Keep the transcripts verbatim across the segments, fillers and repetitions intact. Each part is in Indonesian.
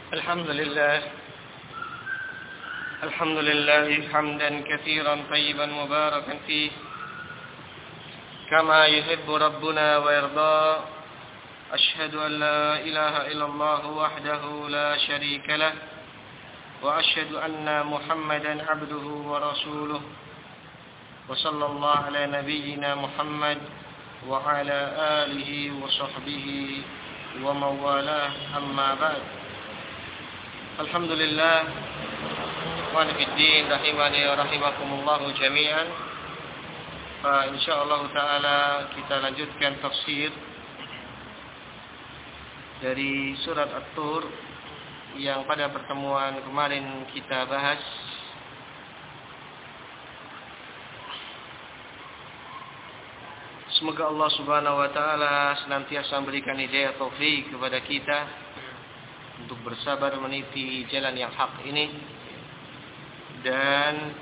الحمد لله الحمد لله حمدا كثيرا طيبا مباركا فيه كما يحب ربنا ويرضى. أشهد أن لا إله إلا الله وحده لا شريك له وأشهد أن محمدا عبده ورسوله وصلى الله على نبينا محمد وعلى آله وصحبه ومن والاه أما بعد. Alhamdulillah wa fiddin rahimani wa rahimakumullah jami'an. Fa insyaallah taala kita lanjutkan tafsir dari surat At-Tur yang pada pertemuan kemarin kita bahas. Semoga Allah Subhanahu wa taala senantiasa memberikan hidayah taufik kepada kita untuk bersabar meniti jalan yang hak ini dan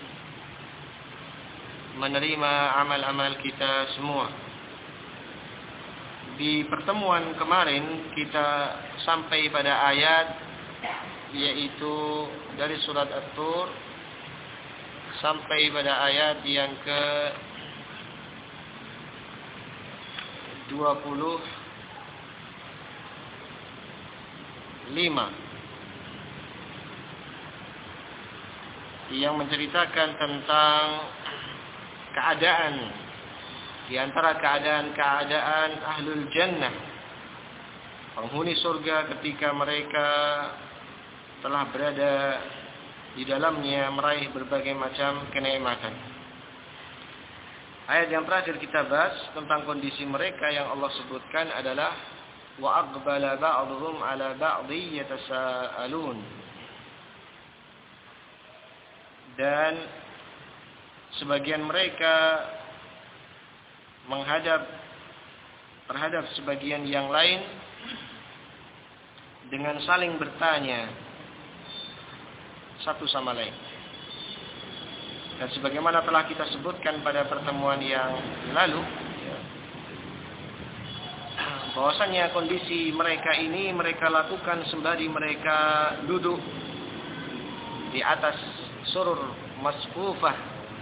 menerima amal-amal kita semua. Di pertemuan kemarin kita sampai pada ayat yaitu dari surat At-Tur sampai pada ayat yang ke dua puluh lima yang menceritakan tentang keadaan di antara keadaan-keadaan ahlul jannah, penghuni surga ketika mereka telah berada di dalamnya meraih berbagai macam kenikmatan. Ayat yang terakhir kita bahas tentang kondisi mereka yang Allah sebutkan adalah wa aqbala ba'dhum 'ala ba'dhi yatasaalun. Dan sebagian mereka menghadap terhadap sebagian yang lain dengan saling bertanya satu sama lain. Dan sebagaimana telah kita sebutkan pada pertemuan yang lalu, bahwasanya kondisi mereka ini mereka lakukan sembari mereka duduk di atas surur masfufah,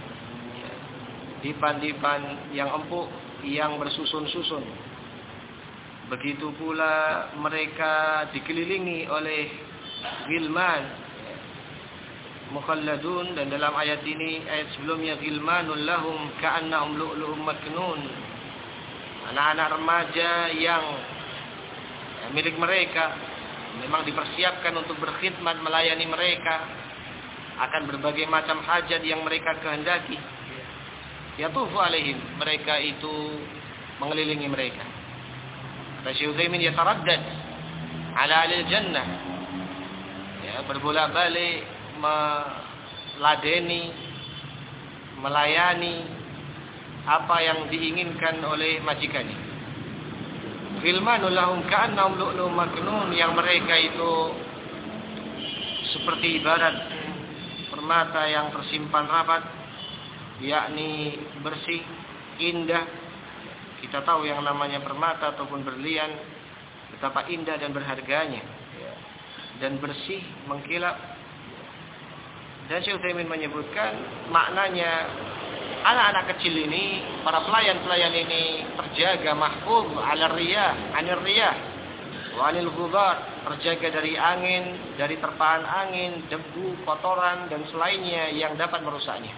dipan-dipan yang empuk yang bersusun-susun. Begitu pula mereka dikelilingi oleh gilman mukhalladun, dan dalam ayat ini ayat sebelumnya gilmanul lahum ka'annahum lu'lu'um maknun, anak-anak remaja yang ya, milik mereka memang dipersiapkan untuk berkhidmat melayani mereka akan berbagai macam hajat yang mereka kehendaki. Yatufu alaihim, mereka itu mengelilingi mereka. Kata Syekh Utsaimin, yataraddad ala alil jannah, ya, berbolak-balik meladeni, melayani apa yang diinginkan oleh majikannya. Ghilmanul lahum ka'annahum lu'lu'um maknun, yang mereka itu seperti ibarat permata yang tersimpan rapat, yakni bersih, indah. Kita tahu yang namanya permata ataupun berlian betapa indah dan berharganya, dan bersih, mengkilap. Dan Syekh Utsaimin menyebutkan maknanya anak-anak kecil ini, para pelayan-pelayan ini terjaga mahfuz 'ala riyah, 'anil riyah wa 'anil ghubar, terjaga dari angin, dari terpaan angin, debu, kotoran dan selainnya yang dapat merusaknya.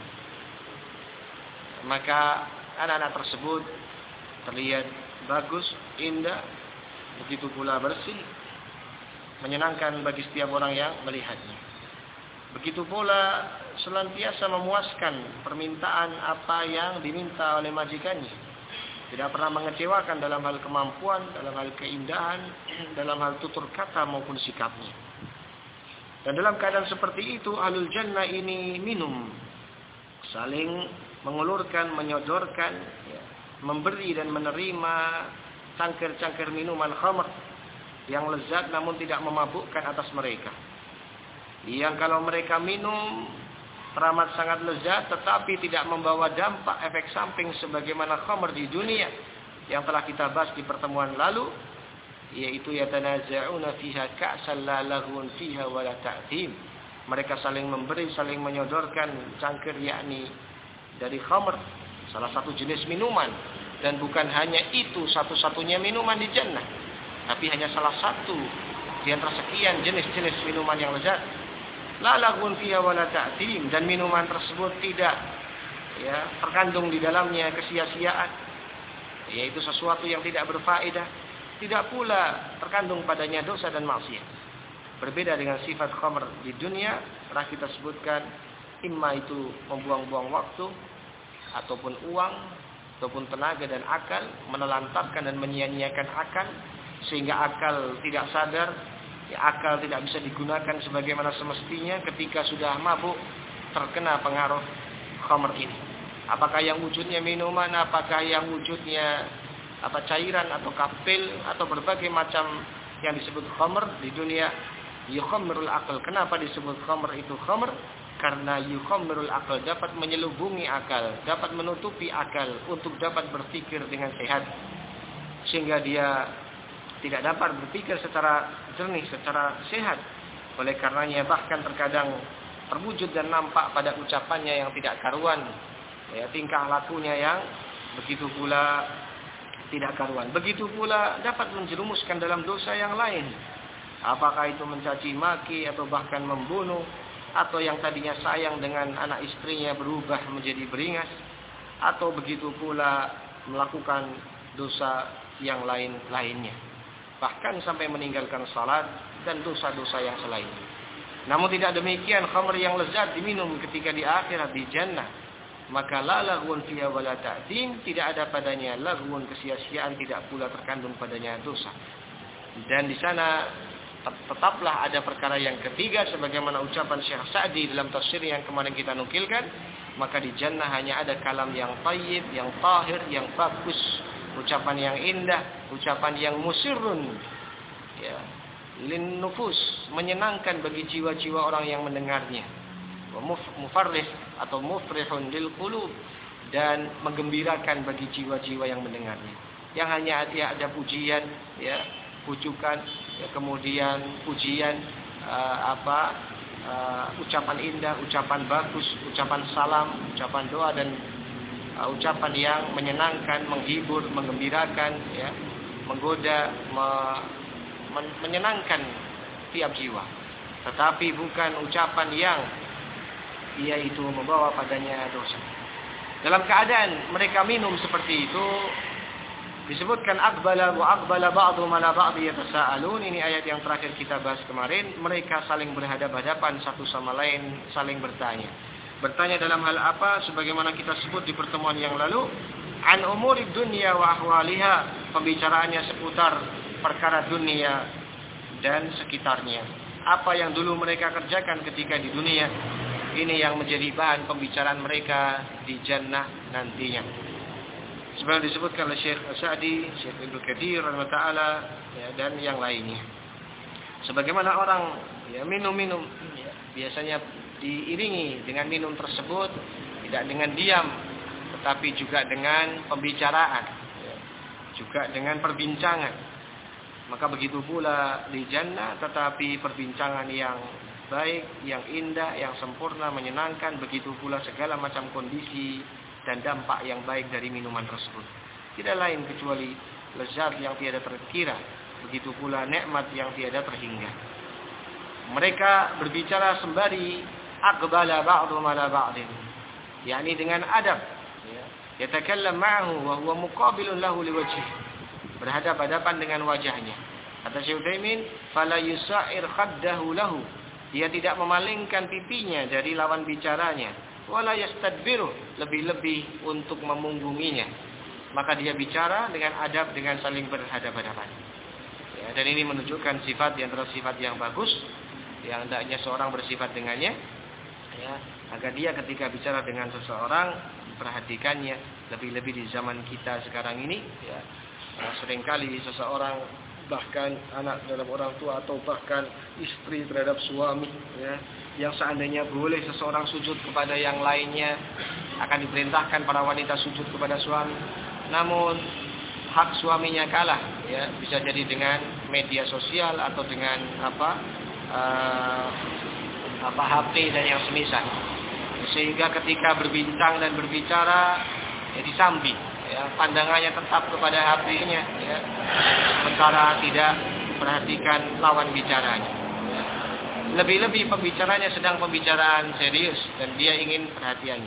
Maka anak-anak tersebut terlihat bagus, indah, begitu pula bersih, menyenangkan bagi setiap orang yang melihatnya. Begitu pula senantiasa memuaskan permintaan apa yang diminta oleh majikannya. Tidak pernah mengecewakan dalam hal kemampuan, dalam hal keindahan, dalam hal tutur kata maupun sikapnya. Dan dalam keadaan seperti itu, ahlul jannah ini minum, saling mengulurkan, menyodorkan, ya, memberi dan menerima cangkir-cangkir minuman khamr yang lezat namun tidak memabukkan atas mereka. Yang kalau mereka minum teramat sangat lezat tetapi tidak membawa dampak efek samping sebagaimana khamr di dunia yang telah kita bahas di pertemuan lalu, yaitu yatanaza'una fiha ka'san la laghun fiha wala ta'thim. Mereka saling memberi, saling menyodorkan cangkir yakni dari khamr, salah satu jenis minuman, dan bukan hanya itu satu-satunya minuman di jannah, tapi hanya salah satu di antara sekian jenis-jenis minuman yang lezat. La laghun fiha wala ta'thim, dan minuman tersebut tidak ya terkandung di dalamnya kesia-siaan, yaitu sesuatu yang tidak berfaedah, tidak pula terkandung padanya dosa dan maksiat. Berbeda dengan sifat khamr di dunia, telah kita sebutkan, imma itu membuang-buang waktu, ataupun uang, ataupun tenaga dan akal, menelantarkan dan menyia-nyiakan akal, sehingga akal tidak sadar, ya, akal tidak bisa digunakan sebagaimana semestinya ketika sudah mabuk, terkena pengaruh khamr ini. Apakah yang wujudnya minuman, apakah yang wujudnya apa cairan atau kapil atau berbagai macam yang disebut khamr di dunia, yukhammirul aql. Kenapa disebut khamr itu khamr? Karena yukhammirul aql, dapat menyelubungi akal, dapat menutupi akal untuk dapat berpikir dengan sehat, sehingga dia tidak dapat berpikir secara jernih, secara sehat. Oleh karenanya bahkan terkadang terwujud dan nampak pada ucapannya yang tidak karuan, ya, tingkah lakunya yang begitu pula tidak karuan. Begitu pula dapat menjerumuskan dalam dosa yang lain. Apakah itu mencaci maki atau bahkan membunuh, atau yang tadinya sayang dengan anak istrinya berubah menjadi beringas, atau begitu pula melakukan dosa yang lain-lainnya, bahkan sampai meninggalkan salat dan dosa-dosa yang selainnya. Namun tidak demikian khamr yang lezat diminum ketika di akhirat di jannah, maka la laghun fiha wala ta'thim, tidak ada padanya laghun, kesia-siaan, tidak pula terkandung padanya dosa. Dan di sana tetaplah ada perkara yang ketiga, sebagaimana ucapan Syekh Sa'di dalam tafsir yang kemarin kita nukilkan, maka di jannah hanya ada kalam yang thayyib, yang tahir, yang bagus, ucapan yang indah, ucapan yang musirrun, ya, lin nufus, menyenangkan bagi jiwa-jiwa orang yang mendengarnya, mufarrih atau mufrihun lil qulub, dan menggembirakan bagi jiwa-jiwa yang mendengarnya. Yang hanya ada, ada pujian, ya, pujukan, ya, kemudian pujian, uh, apa uh, ucapan indah, ucapan bagus, ucapan salam, ucapan doa, dan uh, ucapan yang menyenangkan, menghibur, menggembirakan, ya, menggoda, me, men, menyenangkan tiap jiwa. Tetapi bukan ucapan yang yaitu membawa padanya dosa. Dalam keadaan mereka minum seperti itu, disebutkan aqbala wa aqbala ba'dhum ala ba'd yatasaalun. Ini ayat yang terakhir kita bahas kemarin. Mereka saling berhadapan-hadapan satu sama lain, saling bertanya. Bertanya dalam hal apa? Sebagaimana kita sebut di pertemuan yang lalu, an umurid dunya wa ahwaliha, pembicaraannya seputar perkara dunia dan sekitarnya. Apa yang dulu mereka kerjakan ketika di dunia, ini yang menjadi bahan pembicaraan mereka di jannah nantinya. Sebagaimana disebutkan oleh Syekh Sa'di, Syekh Ibnu Katsir rahimahullah, ya, dan yang lainnya. Sebagaimana orang ya minum-minum, ya, biasanya diiringi dengan minum tersebut tidak dengan diam, tetapi juga dengan pembicaraan, ya, juga dengan perbincangan. Maka begitu pula di jannah, tetapi perbincangan yang baik, yang indah, yang sempurna, menyenangkan, begitu pula segala macam kondisi dan dampak yang baik dari minuman tersebut. Tidak lain kecuali lezat yang tiada terkira, begitu pula nikmat yang tiada terhingga. Mereka berbicara sembari aqbala ba'dhum ala ba'din, yakni dengan adab, ya, yatakallam ma'ahu wa huwa muqabilun lahu liwajhihi, berhadapan-hadapan dengan wajahnya. Kata Syekh Utsaimin, fala yusa'ir khaddahu lahu, dia tidak memalingkan pipinya dari lawan bicaranya, wala yastadbiru, lebih-lebih untuk memunggunginya. Maka dia bicara dengan adab, dengan saling berhadapan-hadapan. Ya, dan ini menunjukkan sifat di antara sifat yang bagus, yang hendaknya seorang bersifat dengannya, ya, agar dia ketika bicara dengan seseorang perhatikannya. Lebih-lebih di zaman kita sekarang ini, ya, seringkali seseorang, bahkan anak terhadap orang tua, atau bahkan istri terhadap suami, ya, yang seandainya boleh seseorang sujud kepada yang lainnya, akan diperintahkan para wanita sujud kepada suami. Namun hak suaminya kalah, ya, bisa jadi dengan media sosial atau dengan apa uh, apa H P dan yang semisal, sehingga ketika berbincang dan berbicara ya disambi, ya, pandangannya tetap kepada H P-nya, ya, sementara tidak perhatikan lawan bicaranya. Ya. Lebih-lebih pembicaranya sedang pembicaraan serius dan dia ingin perhatiannya.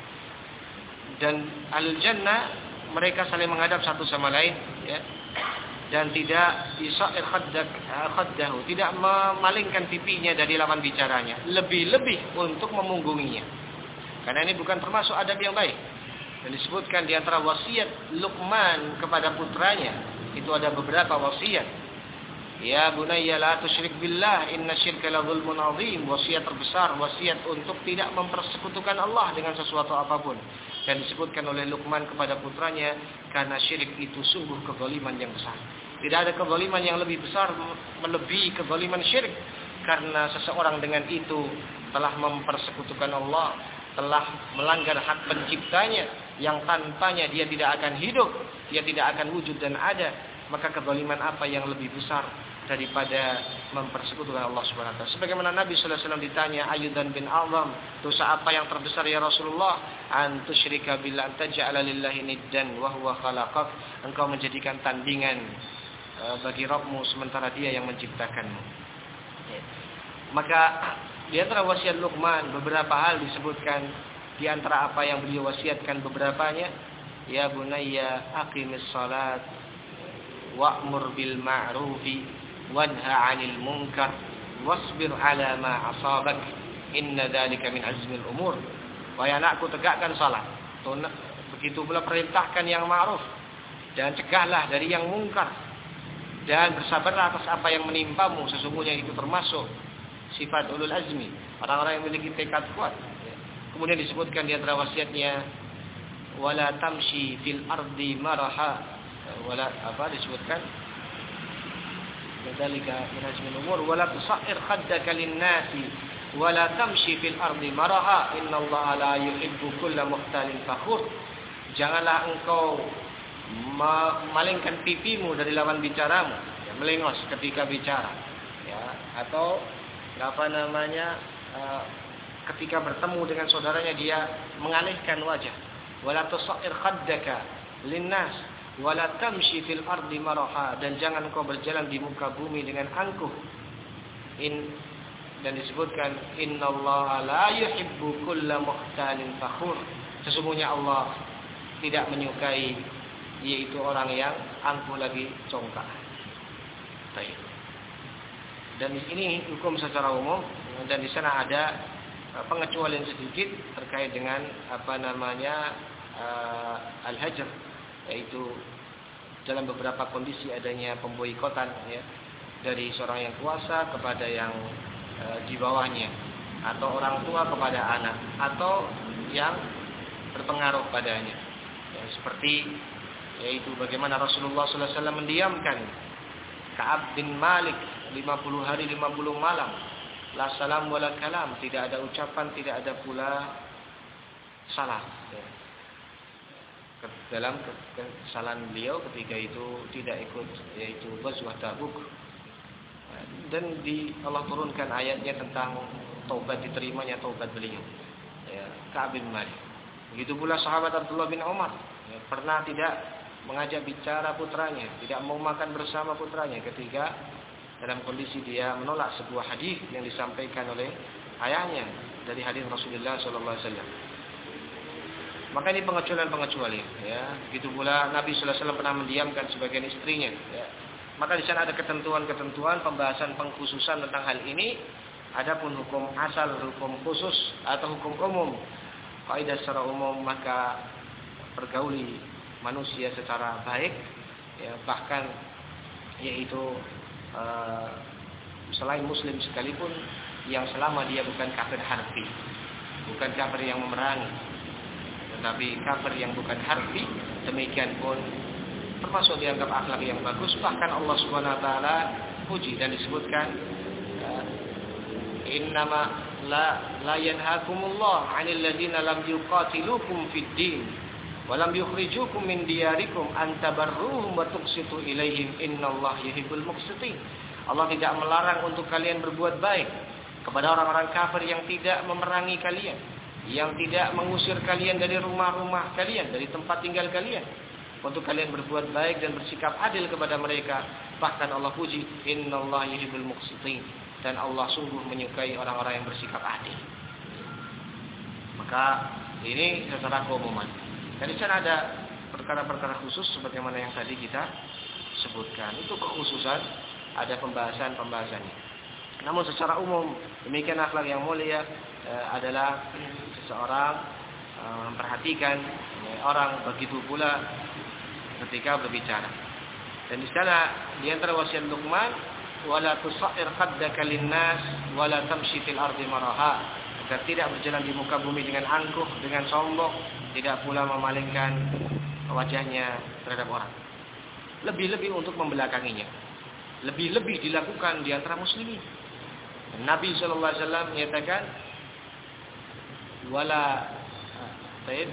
Dan al-jannah mereka saling menghadap satu sama lain, ya. Dan tidak isair khaddahu, tidak memalingkan pipinya dari lawan bicaranya, lebih-lebih untuk memunggunginya. Karena ini bukan termasuk adab yang baik. Dan disebutkan di antara wasiat Luqman kepada putranya, itu ada beberapa wasiat. Ya bunayya la tusyrik billah inna syirka la dzulmun adzim. Wasiat terbesar, wasiat untuk tidak mempersekutukan Allah dengan sesuatu apapun. Dan disebutkan oleh Luqman kepada putranya, karena syirik itu sungguh kezaliman yang besar. Tidak ada kezaliman yang lebih besar melebihi kezaliman syirik. Karena seseorang dengan itu telah mempersekutukan Allah, telah melanggar hak penciptanya, yang tanpanya dia tidak akan hidup, dia tidak akan wujud dan ada. Maka kezaliman apa yang lebih besar daripada mempersekutukan Allah Subhanahu wa taala? Sebagaimana Nabi sallallahu alaihi wasallam ditanya, ayyudan bin azam, dosa apa yang terbesar ya Rasulullah? An tusyrika billah, taj'ala lillahi niddan wa huwa khalaqak. Engkau menjadikan tandingan uh, bagi Rabbmu sementara dia yang menciptakanmu. Ya. Maka di antara wasiat Luqman beberapa hal disebutkan, di antara apa yang beliau wasiatkan beberapanya, ya bunayya aqimis salat wa'mur bil ma'rufi wanha 'anil munkar wasbir 'ala ma asabak inna dzalika min azmil umur. Wahai anakku, tegakkan salat, begitu pula perintahkan yang ma'ruf dan cegahlah dari yang mungkar, dan bersabarlah atas apa yang menimpamu, sesungguhnya itu termasuk sifat ulul azmi, orang-orang yang memiliki tekad kuat. Kemudian disebutkan di antara wasiatnya, wala tamshi fil ardi maraha, wala apa disebutkan, dzalika min azmil umur, wala tusair khaddaka lin-nasi wala tamshi fil ardi maraha innallaha la yuhibbu kulla mukhtalin fakhur. Janganlah engkau memalingkan pipimu dari lawan bicaramu, ya, melengos ketika bicara, ya, atau apa namanya uh, ketika bertemu dengan saudaranya dia mengalihkan wajah. Wala tusair khaddaka lin-nas wala tamshi fil ardi maraha, dan jangan kau berjalan di muka bumi dengan angkuh. In, dan disebutkan innallaha la yuhibbu kulla mukhtalin fakhur. Sesungguhnya Allah tidak menyukai yaitu orang yang angkuh lagi congkak. Baik. Dan ini hukum secara umum, dan di sana ada pengecualian sedikit terkait dengan apa namanya uh, al-hajr, yaitu dalam beberapa kondisi adanya pemboikotan, ya, dari seorang yang kuasa kepada yang e, di bawahnya, atau orang tua kepada anak, atau yang berpengaruh padanya, ya, seperti yaitu bagaimana Rasulullah sallallahu alaihi wasallam mendiamkan Ka'ab bin Malik lima puluh hari lima puluh malam, la salam wala kalam, tidak ada ucapan, tidak ada pula salam, ya. Dalam kesalahan beliau ketika itu tidak ikut, yaitu Ghazwah Tabuk. Dan di Allah turunkan ayatnya tentang taubat, diterimanya taubat beliau, ya, Ka'ab bin Malik. Begitu pula sahabat Abdullah bin Umar, ya, pernah tidak mengajak bicara putranya, tidak mau makan bersama putranya ketika dalam kondisi dia menolak sebuah hadis yang disampaikan oleh ayahnya dari hadis Rasulullah sallallahu alaihi wasallam. Maka ini pengecualian-pengecualian, ya. Begitu pula Nabi sallallahu alaihi wasallam pernah mendiamkan sebagian istrinya, ya. Maka di sana ada ketentuan-ketentuan pembahasan pengkhususan tentang hal ini. Adapun hukum asal, hukum khusus atau hukum umum, kaidah secara umum, maka pergauli manusia secara baik, ya, bahkan yaitu uh, selain muslim sekalipun, yang selama dia bukan kafir harfi, bukan kafir yang memerangi, tetapi kafir yang bukan harfi, demikian pun termasuk dianggap akhlak yang bagus. Bahkan Allah Subhanahu wa taala puji dan disebutkan, innama la la yanhaakumullah 'anil ladzina lam yuqatilukum fid din Walam yukhrijukum min diyarikum an tabarruhum wa tuqsitu ilaihim innallaha yuhibbul muqsitin. Allah tidak melarang untuk kalian berbuat baik kepada orang-orang kafir yang tidak memerangi kalian, yang tidak mengusir kalian dari rumah-rumah kalian, dari tempat tinggal kalian. Untuk kalian berbuat baik dan bersikap adil kepada mereka. Bahkan Allah puji, innallaha yuhibbul muqsitin, dan Allah sungguh menyukai orang-orang yang bersikap adil. Maka ini secara keumuman. Dan di sana ada perkara-perkara khusus sebagaimana yang tadi kita sebutkan. Itu kekhususan, ada pembahasan-pembahasannya. Namun secara umum, demikian akhlak yang mulia e, adalah seseorang e, memperhatikan e, orang, begitu pula ketika berbicara. Dan di sana di antara wasiat Luqman, wala tusair khaddaka linnas wala tamshi fil ardi maraha, agar tidak berjalan di muka bumi dengan angkuh, dengan sombong, tidak pula memalingkan wajahnya terhadap orang. Lebih-lebih untuk membelakanginya. Lebih-lebih dilakukan di antara muslimin. Nabi sallallahu alaihi wasallam menyatakan wala taib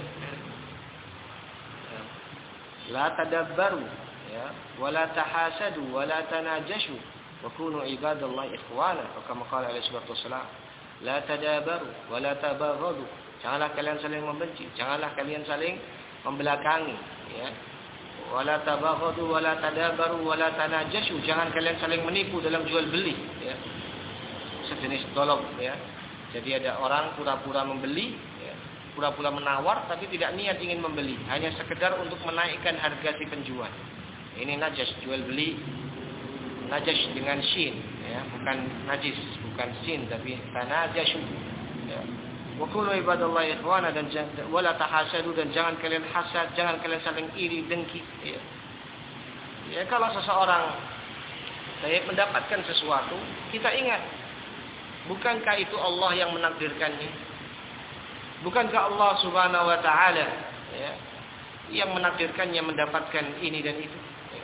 la tadabbaru ya wala tahasadu wala tanajashu wa kunu ibadallahi ikhwana, kama qala alaihi wasallam. La tadabaru wala tabaghadu, janganlah kalian saling membenci, janganlah kalian saling membelakangi, ya. Wala tabaghadu wala tadabaru wala tanajashu, jangan kalian saling menipu dalam jual beli, ya. Sejenis dolog, ya. Jadi ada orang pura-pura membeli, ya, pura-pura menawar tapi tidak niat ingin membeli, hanya sekedar untuk menaikkan harga si penjual. Ini najas, jual beli najas dengan shin, ya, bukan najis, bukan sin, tapi tanajashu, ya. Wa kunu ibadallahi ikhwana, dan wala tahasadu, dan jangan kalian hasad, jangan kalian saling iri dengki, ya. Ya, kalau seseorang saya mendapatkan sesuatu, kita ingat, bukankah itu Allah yang menakdirkannya? Bukankah Allah Subhanahu wa taala, ya, yang menakdirkannya mendapatkan ini dan itu?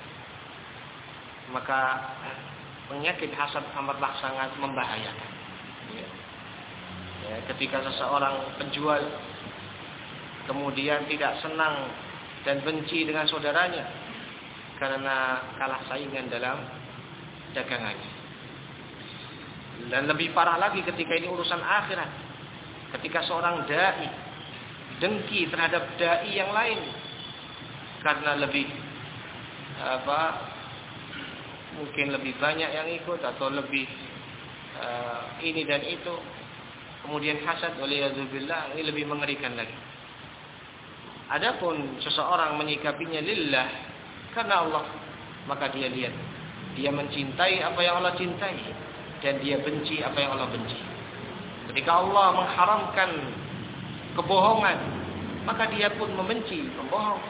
Maka penyakit hasad amatlah sangat membahayakan. Ya. Ya, ketika seseorang penjual kemudian tidak senang dan benci dengan saudaranya karena kalah saingan dalam dagangannya. Dan lebih parah lagi ketika ini urusan akhirat. Ketika seorang dai dengki terhadap dai yang lain karena lebih apa mungkin lebih banyak yang ikut atau lebih uh, ini dan itu, kemudian hasad, waliyadzubillah, ini lebih mengerikan lagi. Adapun seseorang menyikapinya lillah, karena Allah, maka dia lihat, dia mencintai apa yang Allah cintai, dan dia benci apa yang Allah benci. Ketika Allah mengharamkan kebohongan, maka dia pun membenci pembohong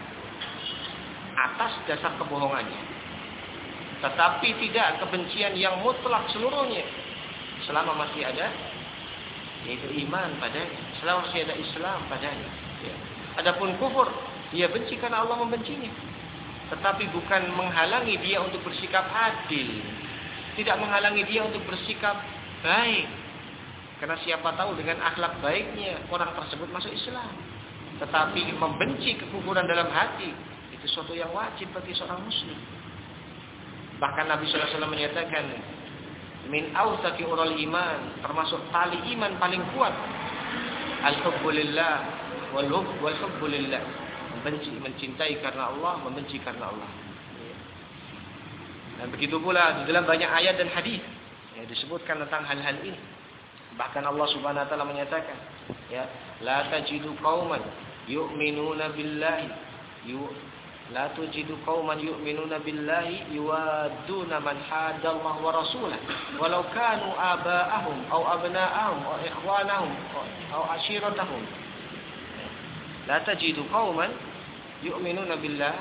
atas dasar kebohongannya. Tetapi tidak kebencian yang mutlak seluruhnya, selama masih ada yaitu iman padanya, selama masih ada Islam padanya, ya. Adapun kufur, dia benci karena Allah membencinya, tetapi bukan menghalangi dia untuk bersikap adil, tidak menghalangi dia untuk bersikap baik, karena siapa tahu dengan akhlak baiknya orang tersebut masuk Islam. Tetapi membenci kekufuran dalam hati itu suatu yang wajib bagi seorang muslim. Bahkan Nabi sallallahu alaihi wasallam menyatakan, min awsaqi ural iman, termasuk tali iman paling kuat, al-hubbu lillah wal hubb wal hubbu lillah, membenci, mencintai karena Allah, membenci karena Allah. Dan begitu pula di dalam banyak ayat dan hadis ya, disebutkan tentang hal-hal ini. Bahkan Allah Subhanahu wa taala menyatakan, ya, la tajidu qauman yu'minuna billahi yu La tujidu qauman yu'minuna billahi yuwadduna man hadallahu wa rasulahu walau kanu aba'ahum aw abna'ahum aw ikhwanahum aw ashiratahum. La tajidu qauman yu'minuna billah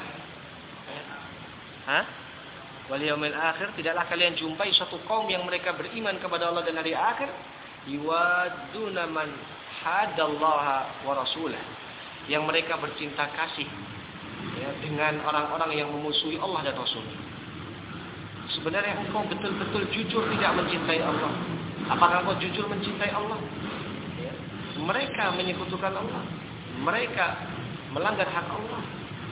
ha wal yaumil akhir, tidaklah kalian jumpai suatu kaum yang mereka beriman kepada Allah dan hari akhir, yuwadduna man hadallaha wa rasulahu, yang mereka bercinta kasih ya, dengan orang-orang yang memusuhi Allah dan Rasul. Sebenarnya engkau betul-betul jujur tidak mencintai Allah? Apakah engkau jujur mencintai Allah? Ya. Mereka menyekutukan Allah. Mereka melanggar hak Allah.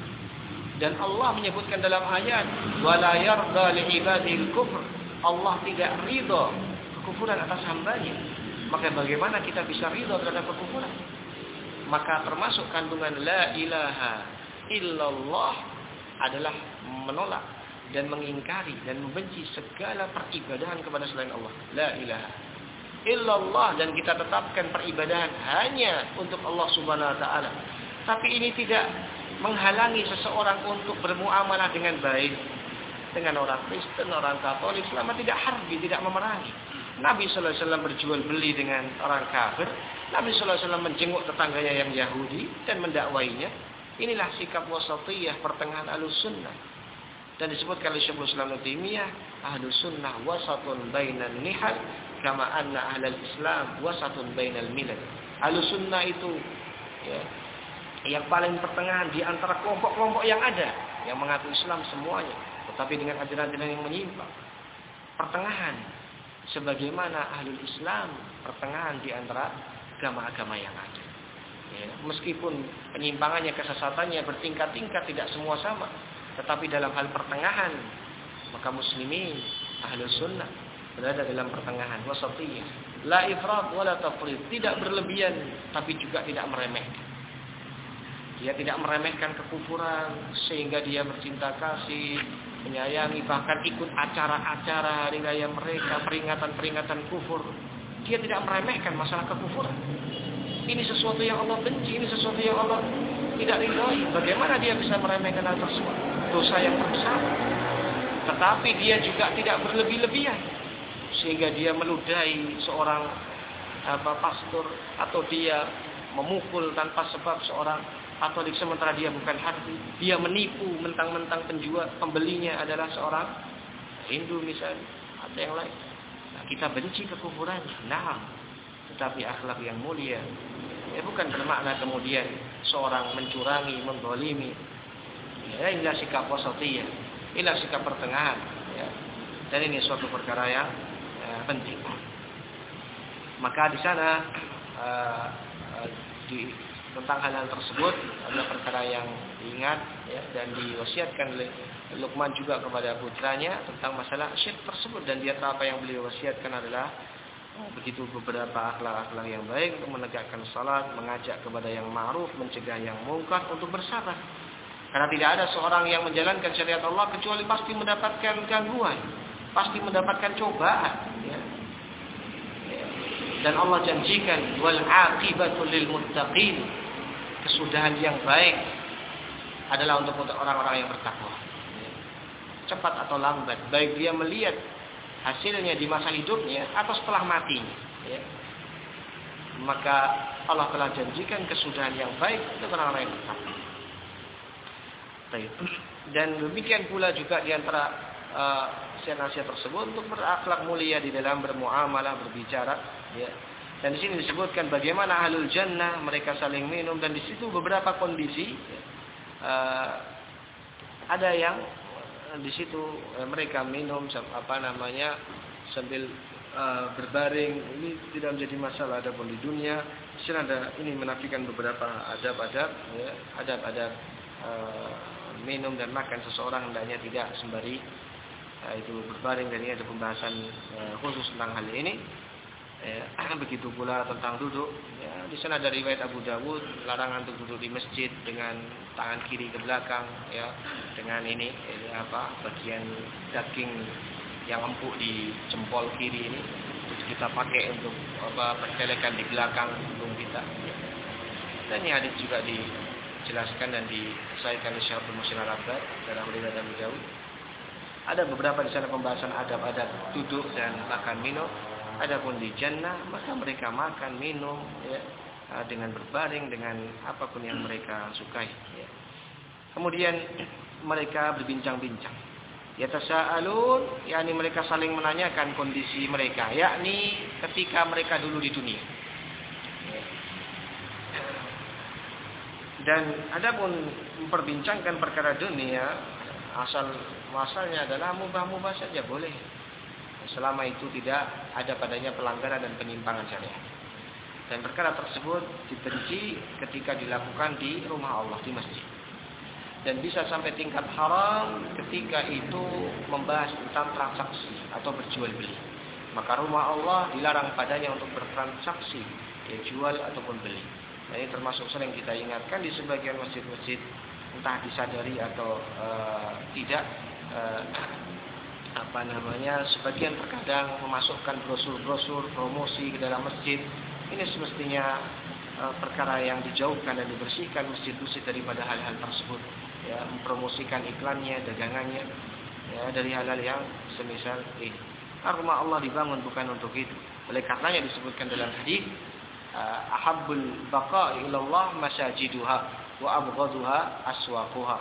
Dan Allah menyebutkan dalam ayat, wala yarda li ibadil kufr. Allah tidak ridha kekufuran atas hambanya. Maka bagaimana kita bisa ridha terhadap kekufuran? Maka termasuk kandungan la ilaha illallah adalah menolak dan mengingkari dan membenci segala peribadahan kepada selain Allah. La ilaha illallah, dan kita tetapkan peribadahan hanya untuk Allah Subhanahu wa taala. Tapi ini tidak menghalangi seseorang untuk bermuamalah dengan baik dengan orang Kristen, orang Katolik, selama tidak harbi, tidak memerangi. Nabi sallallahu alaihi wasallam berjual beli dengan orang kafir. Nabi sallallahu alaihi wasallam menjenguk tetangganya yang Yahudi dan mendakwainya. Inilah sikap wasatiyah, pertengahan Ahlus Sunnah. Dan disebutkan oleh Syekhul Islam Ibnu Taimiyah, Ahlus Sunnah wasatun bainan nihal kama anna ahlul Islam wasatun bainal milal. Ahlus Sunnah itu ya, yang paling pertengahan di antara kelompok-kelompok yang ada, yang mengaku Islam semuanya, tetapi dengan ajaran-ajaran yang menyimpang. Pertengahan, sebagaimana Ahlul Islam pertengahan di antara agama-agama yang ada. Ya, meskipun penyimpangannya, kesesatannya bertingkat-tingkat, tidak semua sama, tetapi dalam hal pertengahan, maka muslimin Ahlus Sunnah berada dalam pertengahan, wasatiyah. La ifrat wala tafrid, tidak berlebihan tapi juga tidak meremehkan. Dia tidak meremehkan kekufuran sehingga dia bercinta kasih, menyayangi, bahkan ikut acara-acara hari raya mereka, peringatan-peringatan kufur. Dia tidak meremehkan masalah kekufuran. Ini sesuatu yang Allah benci, ini sesuatu yang Allah tidak ridhoi. Bagaimana dia bisa meremehkan hal tersebut? Dosa yang besar. Tetapi dia juga tidak berlebih-lebihan sehingga dia meludahi seorang apa, pastor, atau dia memukul tanpa sebab seorang Katolik sementara dia bukan harbi. Dia menipu mentang-mentang penjual pembelinya adalah seorang Hindu misalnya atau yang lain. Nah, kita benci kekufurannya, nah, tetapi akhlak yang mulia. Ya, bukan bermakna kemudian seorang mencurangi, mendolimi. Ya, inilah sikap wasatiyah, inilah sikap pertengahan. Ya. Dan ini suatu perkara yang ya, penting. Maka di sana uh, uh, di tentang hal-hal tersebut adalah perkara yang diingat ya, dan diwasiatkan oleh Luqman juga kepada putranya tentang masalah syirik tersebut. Dan di antara apa yang beliau wasiatkan adalah oh, begitu beberapa akhlak-akhlak yang baik untuk menegakkan salat, mengajak kepada yang ma'ruf, mencegah yang mungkar, untuk bersabar. Karena tidak ada seorang yang menjalankan syariat Allah kecuali pasti mendapatkan gangguan, pasti mendapatkan cobaan. Ya. Dan Allah janjikan wal aqibatu lil muttaqin, kesudahan yang baik adalah untuk orang-orang yang bertakwa. Cepat atau lambat, baik dia melihat hasilnya di masa hidupnya atau setelah matinya, ya. Maka Allah telah janjikan kesudahan yang baik untuk orang-orang yang bertakwa. Dan demikian pula juga di antara uh, nasihat-nasihat tersebut untuk berakhlak mulia di dalam bermuamalah, berbicara, ya. Dan di sini disebutkan bagaimana ahlul jannah, mereka saling minum, dan di situ beberapa kondisi uh, ada yang uh, di situ uh, mereka minum apa namanya sambil uh, berbaring. Ini tidak menjadi masalah adapun di dunia. Di sini ada ini menafikan beberapa adab-adab, ya, adab-adab uh, minum dan makan seseorang hendaknya tidak sembari uh, itu berbaring, dan ini ada pembahasan uh, khusus tentang hal ini. Ya, begitu pula tentang duduk. Ya, di sana ada riwayat Abu Dawud, larangan untuk duduk di masjid dengan tangan kiri ke belakang, ya, dengan ini, ini apa bagian daging yang empuk di jempol kiri ini terus kita pakai untuk apa perkelekan di belakang punggung kita. Ya. Dan ini hadis juga dijelaskan dan disahihkan oleh Syekh Abdul Muhsin Al-Abbad dalam riwayat Abu Dawud. Ada beberapa di sana pembahasan adab-adab duduk dan makan minum. Adapun di jannah, maka mereka makan, minum, ya, dengan berbaring, dengan apapun yang mereka sukai. Ya. Kemudian mereka berbincang-bincang. Yatasaalun, yakni mereka saling menanyakan kondisi mereka, yakni ketika mereka dulu di dunia. Ya. Dan adapun memperbincangkan perkara dunia, asal masalnya adalah mubah-mubah saja boleh. Selama itu tidak ada padanya pelanggaran dan penyimpangan syariat. Dan perkara tersebut dibenci ketika dilakukan di rumah Allah, di masjid. Dan bisa sampai tingkat haram ketika itu membahas tentang transaksi atau berjual beli. Maka rumah Allah dilarang padanya untuk bertransaksi, ya jual ataupun beli. Nah, ini termasuk sering kita ingatkan di sebagian masjid-masjid, entah disadari atau uh, tidak. Uh, apa namanya, sebagian terkadang memasukkan brosur-brosur promosi ke dalam masjid. Ini semestinya e, perkara yang dijauhkan dan dibersihkan masjid-masjid daripada hal-hal tersebut, ya, mempromosikan iklannya, dagangannya, ya, dari hal-hal yang semisal ini. Nah, rumah Allah dibangun bukan untuk itu. Oleh karenanya disebutkan dalam hadis, ahabbul baqa'i ilallah masajiduha wa abghaduha aswaquha.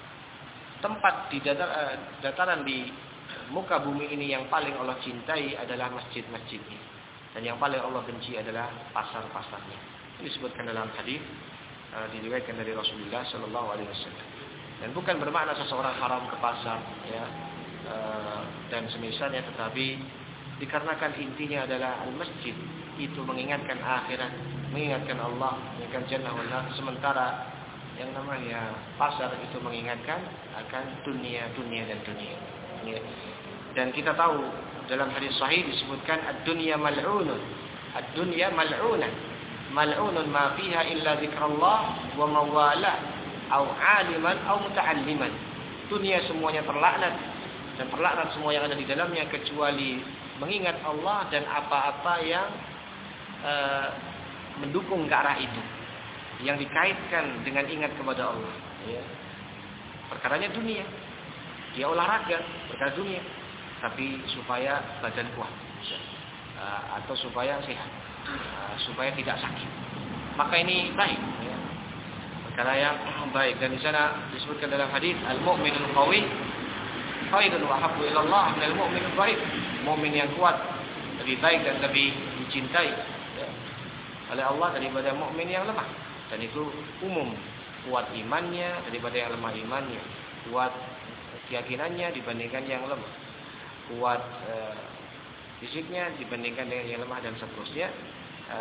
Tempat di datar, dataran di muka bumi ini yang paling Allah cintai adalah masjid-masjidnya, dan yang paling Allah benci adalah pasar-pasarnya. Ini disebutkan dalam hadis, uh, diriwayatkan dari Rasulullah Sallallahu Alaihi Wasallam. Dan bukan bermakna seseorang haram ke pasar, ya, uh, dan semisalnya, tetapi dikarenakan intinya adalah al-masjid itu mengingatkan akhirat, mengingatkan Allah, mengingatkan jannah wal nar, sementara yang namanya pasar itu mengingatkan akan dunia, dunia dan dunia. Ya. Dan kita tahu dalam hadis sahih disebutkan ad-dunya mal'unun, ad-dunya mal'unun, mal'unun ma fiha illa zikrullah wa mawala, au aliman au muta'alliman. Dunia semuanya terlaknat, dan terlaknat semua yang ada di dalamnya kecuali mengingat Allah dan apa-apa yang uh, mendukung ke arah itu, yang dikaitkan dengan ingat kepada Allah. Ya. Perkaranya dunia. Dia olahraga, perkara dunia, tapi supaya badan kuat, uh, atau supaya sehat, uh, supaya tidak sakit. Maka ini baik, ya. Perkara yang baik. Dan di sana disebutkan dalam hadis, al-mu'minul qawi khairun wa habbu ila Allah minal mu'minul dhaif. Mukmin yang kuat lebih baik dan lebih dicintai, ya, oleh Allah daripada mukmin yang lemah. Dan itu umum, kuat imannya daripada yang lemah imannya, kuat keyakinannya dibandingkan yang lemah, kuat e, fisiknya dibandingkan dengan yang lemah, dan seterusnya. E,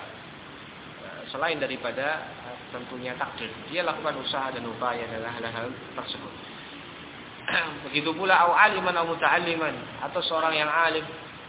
e, selain daripada e, tentunya takdir, dia lakukan usaha dan upaya dalam hal-hal tersebut. Begitu pula au aliman au muta'alliman, atau seorang yang alim,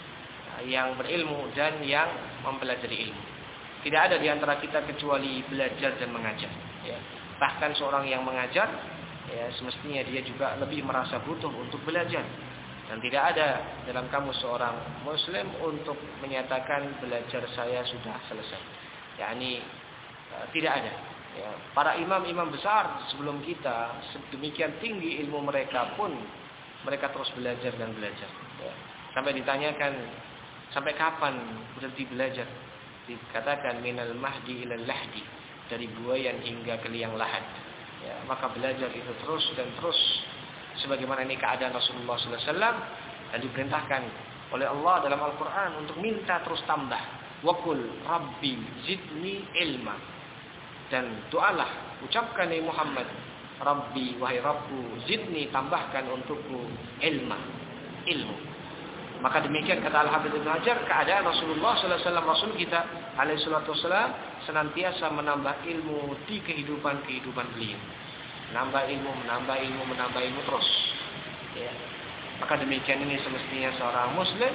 yang berilmu dan yang mempelajari ilmu. Tidak ada di antara kita kecuali belajar dan mengajar, ya. Bahkan seorang yang mengajar, ya, semestinya dia juga lebih merasa butuh untuk belajar. Dan tidak ada dalam kamu seorang muslim untuk menyatakan belajar saya sudah selesai. yakni uh, tidak ada. Ya, para imam-imam besar sebelum kita, sedemikian tinggi ilmu mereka pun mereka terus belajar dan belajar. Ya. Sampai ditanyakan, sampai kapan berhenti belajar? Dikatakan minal mahdi ilal lahdi, dari buayan hingga ke liang lahat. Ya, maka belajar itu terus dan terus, sebagaimana ini keadaan Rasulullah sallallahu alaihi wasallam, dan diperintahkan oleh Allah dalam Al-Quran untuk minta terus tambah. Waqul Rabbi zidni ilma. Dan doalah, ucapkan nih Muhammad, Rabbi, wahai Rabbu, zidni, tambahkan untukku ilma, ilmu. Maka demikian kata Al-Hafidz Ibnu Hajar, keadaan Rasulullah sallallahu alaihi wasallam, Rasul kita alaihi salatu wasallam, senantiasa menambah ilmu di kehidupan-kehidupan beliau. Menambah ilmu, menambah ilmu, menambah ilmu terus. Ya. Maka demikian ini semestinya seorang muslim,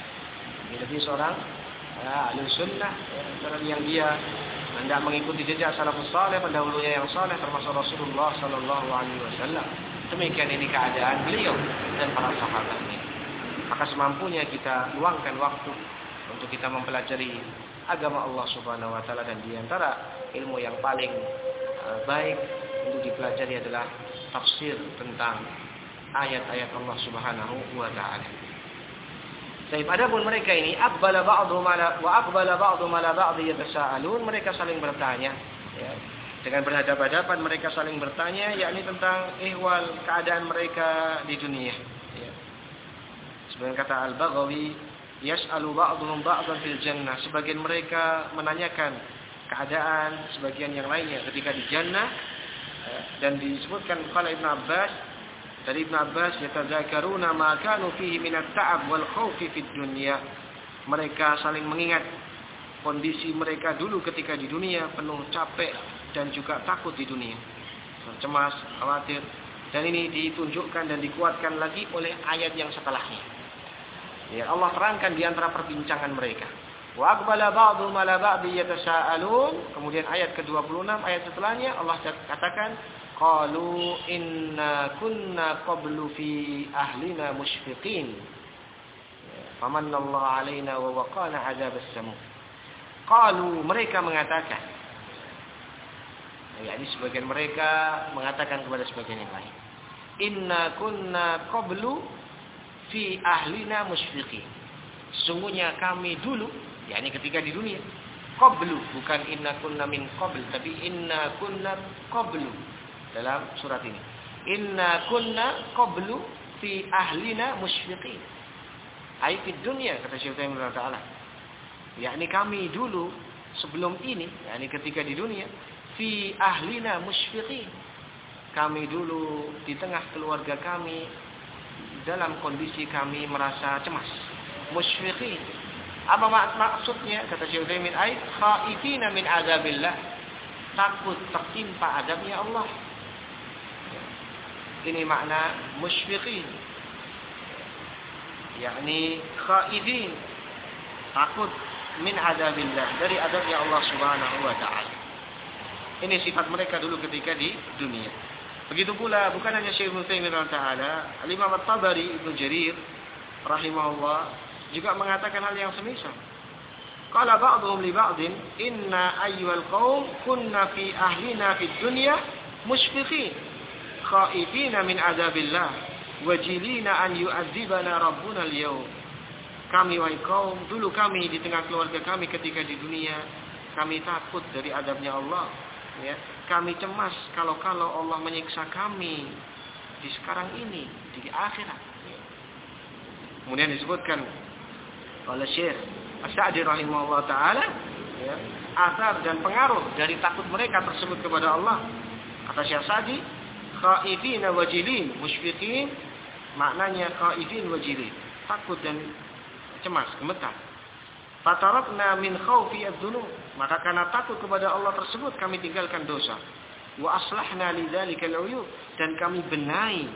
jadi seorang ya, ahli sunnah, ya, seorang yang dia hendak mengikuti jejak salafus saleh, pendahulunya yang saleh, termasuk Rasulullah sallallahu alaihi wasallam. Demikian ini keadaan beliau dan para sahabatnya. Maka semampunya kita luangkan waktu untuk kita mempelajari agama Allah Subhanahu wa taala, dan di antara ilmu yang paling uh, baik untuk dipelajari adalah tafsir tentang ayat-ayat Allah Subhanahu wa taala. Baik, adapun mereka ini aqbala ba'dhum ala wa aqbala ba'dhum ala ba'd yatasaalun, mereka saling bertanya, ya. Dengan berhadapan-hadapan mereka saling bertanya, yakni tentang ihwal keadaan mereka di dunia, ya. Sebagian kata Al-Baghawi, yas'alu ba'dhum ba'dhan fil jannah, sebagian mereka menanyakan keadaan sebagian yang lainnya ketika di jannah, ya. Dan disebutkan qala Ibnu Abbas, dari Ibnu Abbas, yatazakaruna ma kanu fihi minat ta'ab wal khaufi fid dunya. Mereka saling mengingat kondisi mereka dulu ketika di dunia penuh capek dan juga takut di dunia, cemas, khawatir. Dan ini ditunjukkan dan dikuatkan lagi oleh ayat yang setelahnya. Ya, Allah terangkan di antara perbincangan mereka. Wa aqbala ba'dhum 'ala ba'dhi yatasaalun. Kemudian ayat ke dua puluh enam, ayat setelahnya Allah katakan, qalu inna kunna qablu fi ahlina musyfiqin. Famanallahu 'alaina wa waqana 'adzabas samum. Qalu, mereka mengatakan. Ya, ini sebagian mereka mengatakan kepada sebagian yang lain. Inna kunna qablu fi ahlina musyfiqin. Sesungguhnya kami dulu, yakni ketika di dunia, qablu, bukan inna kunna min qabl, tapi inna kunna qablu dalam surat ini. Inna kunna qablu fi ahlina musyfiqin. Ai fi dunya, kata Syekh Utsaimin taala. Yakni kami dulu sebelum ini, yakni ketika di dunia, fi ahlina musyfiqin. Kami dulu di tengah keluarga kami dalam kondisi kami merasa cemas. Musyfiqin. Apa mak maksudnya? Kata Syekh Utsaimin, ai khaifina min adzabillah. Takut tertimpa azabnya Allah. Ini makna musyfiqin. Yakni khaifin. Takut min adzabillah, dari azabnya Allah Subhanahu wa taala. Ini sifat mereka dulu ketika di dunia. Begitu pula bukan hanya Syekh Utsaimin taala, Al-Imam At-Tabari, Ibnu Jarir rahimahullah juga mengatakan hal yang semisal. Qala ba'dhum li ba'din inna ayyuhal qaum kunna fi ahlina fid dunya musyfiqin khaifina min adzabillah wajilina an yu'adzibana rabbuna al-yawm. Kami wahai kaum, dulu kami di tengah keluarga kami ketika di dunia, kami takut dari azabnya Allah. Ya, kami cemas kalau-kalau Allah menyiksa kami di sekarang ini, di akhirat. Ya. Kemudian disebutkan oleh Syekh As-Sa'di rahimahullah ta'ala, ya, asar dan pengaruh dari takut mereka tersebut kepada Allah. Kata Syekh Sa'di, khaifina wajilin musyfiqin, maknanya khaifin wajilin, takut dan cemas, gemetar. Fatarakna min khaufi adz-dzunub, maka karena takut kepada Allah tersebut kami tinggalkan dosa. Wa aslahna lidzalikal uyub, dan kami benahi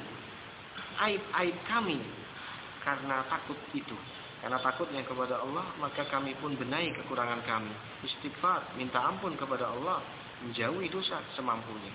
aib-aib kami karena takut itu. Karena takutnya kepada Allah, maka kami pun benahi kekurangan kami. Istighfar, minta ampun kepada Allah, menjauhi dosa semampunya.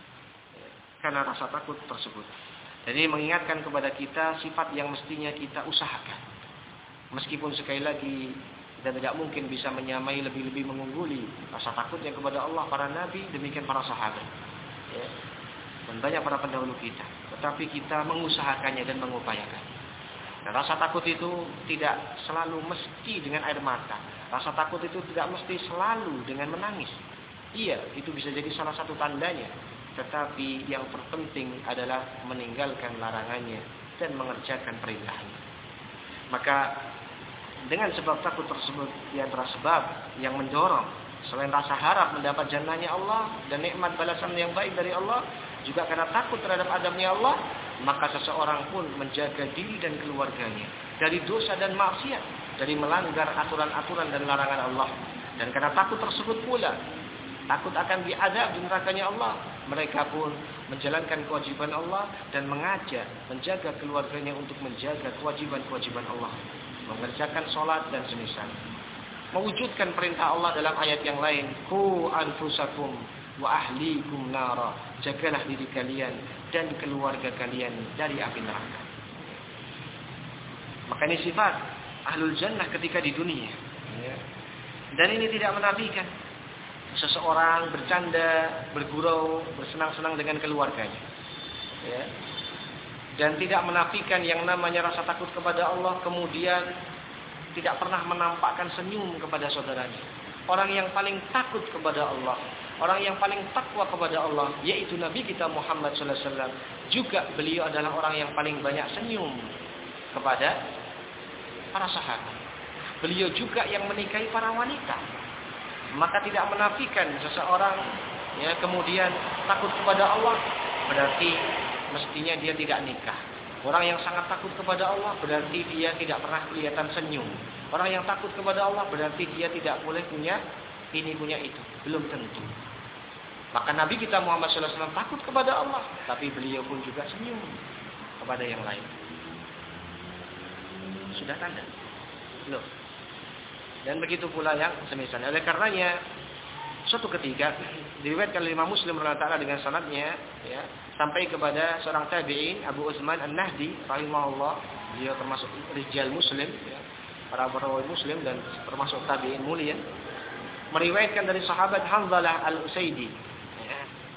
Karena rasa takut tersebut. Dan ini mengingatkan kepada kita sifat yang mestinya kita usahakan. Meskipun sekali lagi dan tidak mungkin bisa menyamai lebih-lebih mengungguli rasa takutnya kepada Allah para nabi, demikian para sahabat, ya, dan banyak para pendahulu kita. Tetapi kita mengusahakannya dan mengupayakan. Dan rasa takut itu tidak selalu mesti dengan air mata. Rasa takut itu tidak mesti selalu dengan menangis. Iya, itu bisa jadi salah satu tandanya. Tetapi yang terpenting adalah meninggalkan larangannya dan mengerjakan perintahnya. Maka dengan sebab takut tersebut, di antara sebab yang mendorong selain rasa harap mendapat jannahnya Allah dan nikmat balasan yang baik dari Allah, juga karena takut terhadap adabnya Allah, maka seseorang pun menjaga diri dan keluarganya dari dosa dan maksiat, dari melanggar aturan-aturan dan larangan Allah. Dan karena takut tersebut pula, takut akan diazab di nerakanya Allah, mereka pun menjalankan kewajiban Allah dan mengajak, menjaga keluarganya untuk menjaga kewajiban-kewajiban Allah, mengerjakan sholat dan semisal, mewujudkan perintah Allah dalam ayat yang lain, qu anfusakum wa ahlikum nara, jagalah diri kalian dan keluarga kalian dari api neraka. Maka ini sifat ahlul jannah ketika di dunia, dan ini tidak menafikan seseorang bercanda, bergurau, bersenang-senang dengan keluarganya, ya. Dan tidak menafikan yang namanya rasa takut kepada Allah, kemudian tidak pernah menampakkan senyum kepada saudaranya. Orang yang paling takut kepada Allah, orang yang paling takwa kepada Allah, yaitu Nabi kita Muhammad sallallahu alaihi wasallam. Juga beliau adalah orang yang paling banyak senyum kepada para sahabat. Beliau juga yang menikahi para wanita. Maka tidak menafikan seseorang, ya, kemudian takut kepada Allah, berarti mestinya dia tidak nikah. Orang yang sangat takut kepada Allah berarti dia tidak pernah kelihatan senyum. Orang yang takut kepada Allah berarti dia tidak boleh punya ini punya itu. Belum tentu. Maka Nabi kita Muhammad shallallahu alaihi wasallam takut kepada Allah, tapi beliau pun juga senyum kepada yang lain. Sudah tanda. Loh. Dan begitu pula yang semisal. Oleh karenanya suatu ketika diriwayatkan oleh Imam Muslim radhiyallahu dengan sanadnya ya, sampai kepada seorang tabi'in Abu Utsman An-Nahdi rahimahullah, beliau termasuk rijal Muslim ya, para perawi Muslim dan termasuk tabi'in mulia, meriwayatkan dari sahabat Hanzalah Al-Usaidi ya.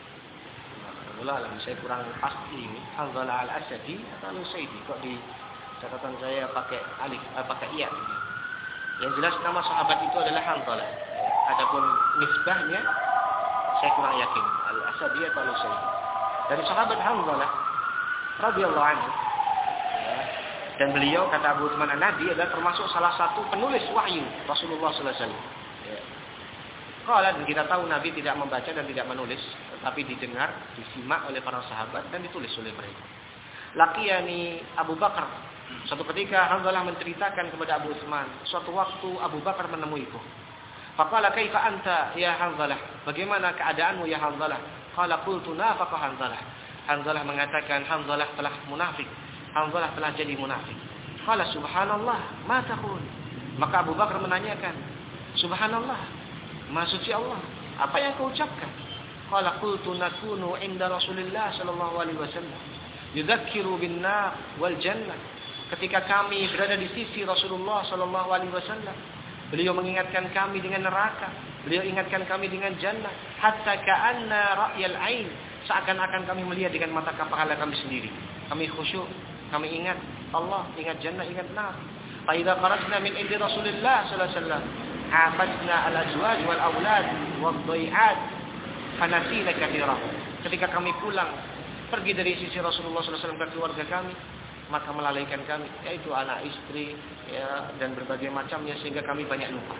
Allah alam saya kurang pasti ini Hanzalah Al-Asadi atau Al-Usaidi, kok di catatan saya pakai alif eh, pakai iya. Yang jelas nama sahabat itu adalah Hanzalah. Adapun nisbahnya saya kurang yakin Al-Asadi atau Al-Usaidi. Dari sahabat Hanzalah radhiyallahu anhu ya, dan beliau kata Abu Utsman An-Nahdi adalah termasuk salah satu penulis wahyu Rasulullah sallallahu alaihi wasallam. Ya. Kalau kita tahu Nabi tidak membaca dan tidak menulis, tetapi didengar, disimak oleh para sahabat dan ditulis oleh mereka. Laqiyani Abu Bakar. Suatu ketika Hanzalah menceritakan kepada Abu Utsman, suatu waktu Abu Bakar menemuiku. Faqala kaifa anta ya Hanzalah? Bagaimana keadaanmu ya Hanzalah? Qala qultu nafaqa Hanzalah. Hanzalah mengatakan Hanzalah telah munafik. Hanzalah telah jadi munafik. Qala subhanallah, ma taqul? Maka Abu Bakar menanyakan, subhanallah, maha suci Allah, apa yang kau ucapkan? Qala qultu nakunu inda Rasulillah sallallahu alaihi wasallam yudzakiru bin nar wal jannah. Ketika kami berada di sisi Rasulullah sallallahu alaihi wasallam, beliau mengingatkan kami dengan neraka, beliau ingatkan kami dengan jannah, hatta ka'anna ra'yal ain, seakan-akan kami melihat dengan mata kepala kami sendiri. Kami khusyuk, kami ingat Allah, ingat jannah, ingat nar. Fa idza kharajna min indi Rasulillah sallallahu alaihi wasallam, hafazna al-azwaj wal aulad wad dhai'at fanasina katsira. Ketika kami pulang pergi dari sisi Rasulullah sallallahu alaihi wasallam ke keluarga kami, maka melalaikan kami, yaitu anak istri ya, dan berbagai macamnya, sehingga kami banyak lupa.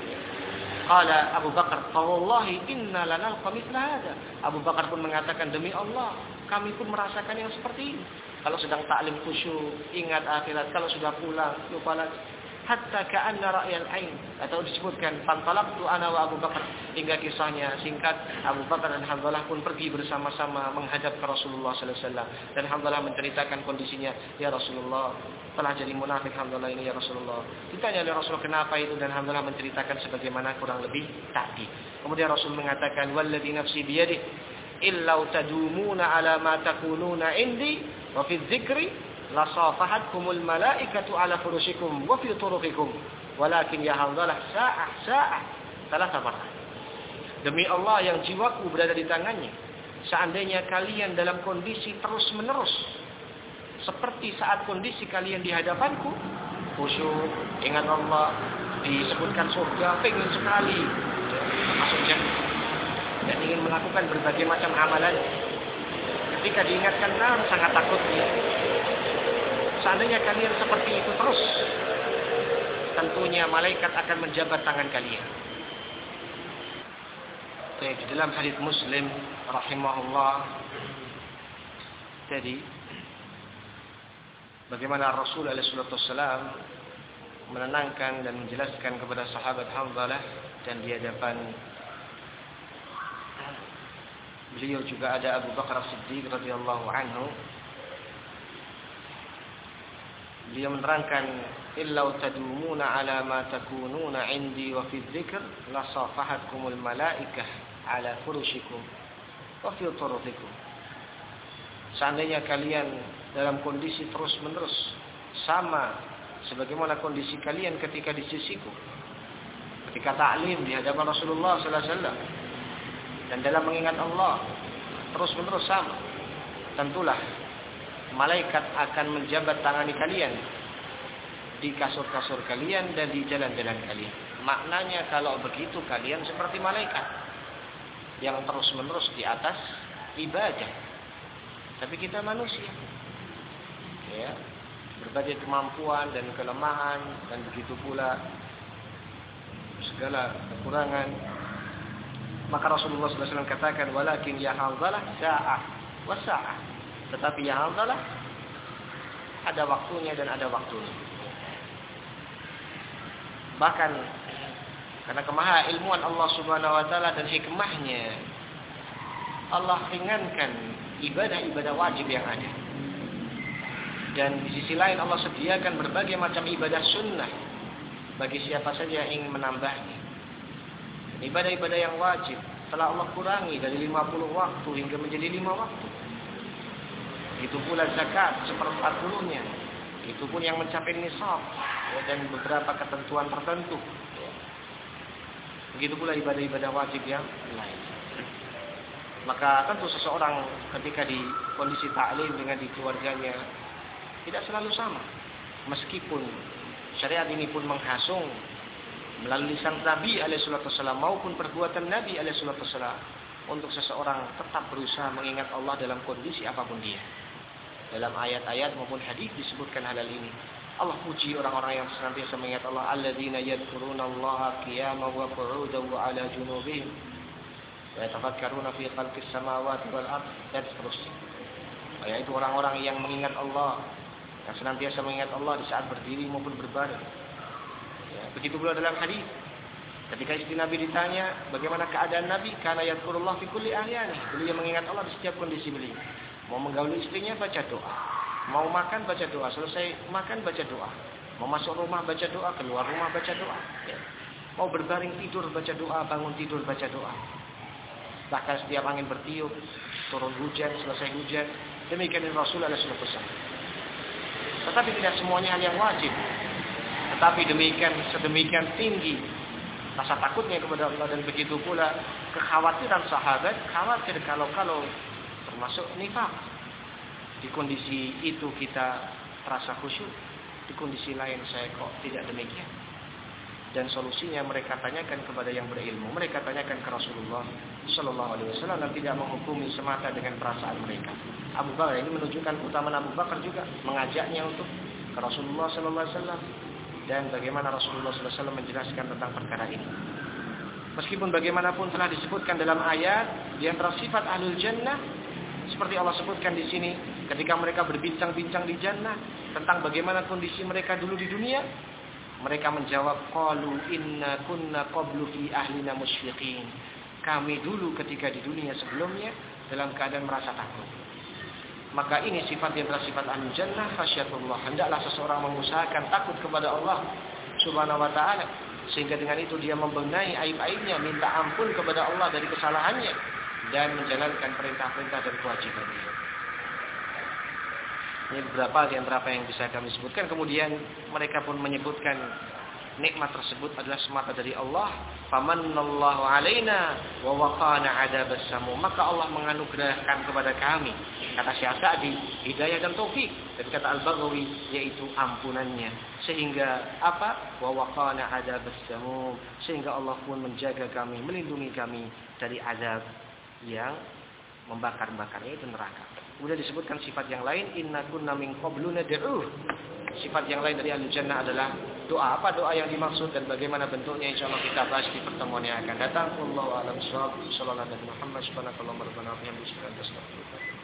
Qala Abu Bakar, "Wallahi inna lanalqa mithla hada." Abu Bakar pun mengatakan, demi Allah, kami pun merasakan yang seperti ini. Kalau sedang taklim khusyuk, ingat akhirat, kalau sudah pulang, lupa lagi. Hatta ka'anna ra'yal ain, atau disebutkan pantalaqtu ana wa Abu Bakar, hingga kisahnya singkat, Abu Bakar dan Hanzalah pun pergi bersama-sama menghadap ke Rasulullah sallallahu alaihi wasallam, dan Hanzalah menceritakan kondisinya, ya Rasulullah, telah jadi munafik Hanzalah ini ya Rasulullah. Ditanya oleh Rasul kenapa itu, dan Hanzalah menceritakan sebagaimana kurang lebih tadi. Kemudian Rasul mengatakan, walladzi nafsi biyadihi illa tadumuna ala ma takununa indi wa fi dzikri la safahatkumul malaikatu ala furushikum wa fi turuqikum walakin ya Hanzalah sa'ah sa'ah salah sabar. Demi Allah yang jiwaku berada di tangannya, seandainya kalian dalam kondisi terus-menerus seperti saat kondisi kalian di hadapanku, khusyuk, ingat Allah, disebutkan surga, pengen sekali masuk jannah dan ingin melakukan berbagai macam amalan. Ketika diingatkan nar, sangat takutnya. Seandainya kalian seperti itu terus, tentunya malaikat akan menjabat tangan kalian. Baik, di dalam hadis Muslim rahimahullah tadi, bagaimana Rasul alaihi salatu wassalam menenangkan dan menjelaskan kepada sahabat Hanzalah, dan di hadapan beliau juga ada Abu Bakar As-Siddiq radhiyallahu anhu. Beliau menerangkan, illa tadumuna ala ma takununa indi wa fi dzikr la safahatkumul malaikah ala furushikum wa fi turuqikum. Seandainya kalian dalam kondisi terus-menerus sama sebagaimana kondisi kalian ketika di sisiku, ketika ta'lim di hadapan Rasulullah sallallahu alaihi wasallam, dan dalam mengingat Allah terus-menerus sama, tentulah malaikat akan menjabat tangani kalian di kasur-kasur kalian dan di jalan-jalan kalian. Maknanya kalau begitu kalian seperti malaikat yang terus-menerus di atas ibadah. Tapi kita manusia, ya, berbagai kemampuan dan kelemahan, dan begitu pula segala kekurangan. Maka Rasulullah sallallahu alaihi wasallam katakan, walakin ya Hanzalah sa'ah wa sa'ah. Tetapi ya Hanzalah, ada waktunya dan ada waktunya. Bahkan karena kemaha ilmuan Allah Subhanahu wa taala dan hikmahnya, Allah ringankan ibadah-ibadah wajib yang ada. Dan di sisi lain Allah sediakan berbagai macam ibadah sunnah bagi siapa saja yang ingin menambahnya. Ibadah-ibadah yang wajib telah Allah kurangi dari lima puluh waktu hingga menjadi lima waktu. Itu pula zakat seperempat puluhnya. Itu pun yang mencapai nisab ya, dan beberapa ketentuan tertentu. Begitu pula ibadah-ibadah wajib yang lain. Maka tentu seseorang ketika di kondisi taklim dengan di keluarganya tidak selalu sama. Meskipun syariat ini pun menghasung melalui lisan Nabi alaihi salatu wasallam maupun perbuatan Nabi alaihi salatu wasallam untuk seseorang tetap berusaha mengingat Allah dalam kondisi apapun dia. Dalam ayat-ayat maupun hadis disebutkan hal ini. Allah puji orang-orang yang senantiasa mengingat Allah, alladzina yadhkurunallaha qiyaman wa qu'udan wa 'ala junubihim wa yatafakkaruna fi khalqis samawati wal ardh dan seterusnya. Yaitu orang-orang yang mengingat Allah, yang senantiasa mengingat Allah di saat berdiri maupun berbaring. Ya, begitu pula dalam hadis. Ketika istri Nabi ditanya bagaimana keadaan Nabi, kana yadhkurullah fi kulli ahyani. Beliau mengingat Allah di setiap kondisi beliau. Mau menggauli istrinya baca doa. Mau makan baca doa, selesai makan baca doa. Mau masuk rumah baca doa, keluar rumah baca doa. Ya. Mau berbaring tidur baca doa, bangun tidur baca doa. Bahkan setiap angin bertiup, turun hujan, selesai hujan, demikian Rasulullah sallallahu alaihi wasallam. Tetapi tidak semuanya hal yang wajib. Tetapi demikian sedemikian tinggi rasa takutnya kepada Allah dan begitu pula kekhawatiran sahabat, khawatir kalau-kalau termasuk nifaq. Di kondisi itu kita terasa khusyuk, di kondisi lain saya kok tidak demikian. Dan solusinya mereka tanyakan kepada yang berilmu, mereka tanyakan ke Rasulullah Sallallahu Alaihi Wasallam dan tidak menghukumi semata dengan perasaan mereka. Abu Bakar ini menunjukkan keutamaan Abu Bakar juga, mengajaknya untuk ke Rasulullah Sallallahu Alaihi Wasallam dan bagaimana Rasulullah Sallallahu Alaihi Wasallam menjelaskan tentang perkara ini. Meskipun bagaimanapun telah disebutkan dalam ayat di antara sifat ahlul jannah, seperti Allah sebutkan di sini, ketika mereka berbincang-bincang di jannah tentang bagaimana kondisi mereka dulu di dunia, mereka menjawab, qalu inna kunna qablu fi ahlina musyfiqin. Kami dulu ketika di dunia sebelumnya dalam keadaan merasa takut. Maka ini sifat yang adalah sifat ahlul jannah, khasyatullah. Hendaklah seseorang mengusahakan takut kepada Allah Subhanahu wa taala, sehingga dengan itu dia membenahi aib-aibnya, minta ampun kepada Allah dari kesalahannya dan menjalankan perintah-perintah dan kewajibannya. Ini beberapa di antara apa yang bisa kami sebutkan. Kemudian mereka pun menyebutkan nikmat tersebut adalah semata dari Allah. Famannallahu alaina wa waqana adzabas samum. Maka Allah menganugerahkan kepada kami, kata Syekh Sa'di, hidayah dan taufik. Dan kata Al-Baghawi yaitu ampunannya. Sehingga apa? Wa waqana adzabas samum. Sehingga Allah pun menjaga kami, melindungi kami dari azab yang membakar-bakarnya itu neraka. Kemudian disebutkan sifat yang lain, inna kunna min qablu nad'uh. Sifat yang lain dari ahlul jannah adalah doa. Apa doa yang dimaksud dan bagaimana bentuknya, insyaallah kita bahas di pertemuan yang akan datang. Wallahu a'lam bishawab. Sallallahu alaihi Muhammad subhanallahi wa bihamdihi.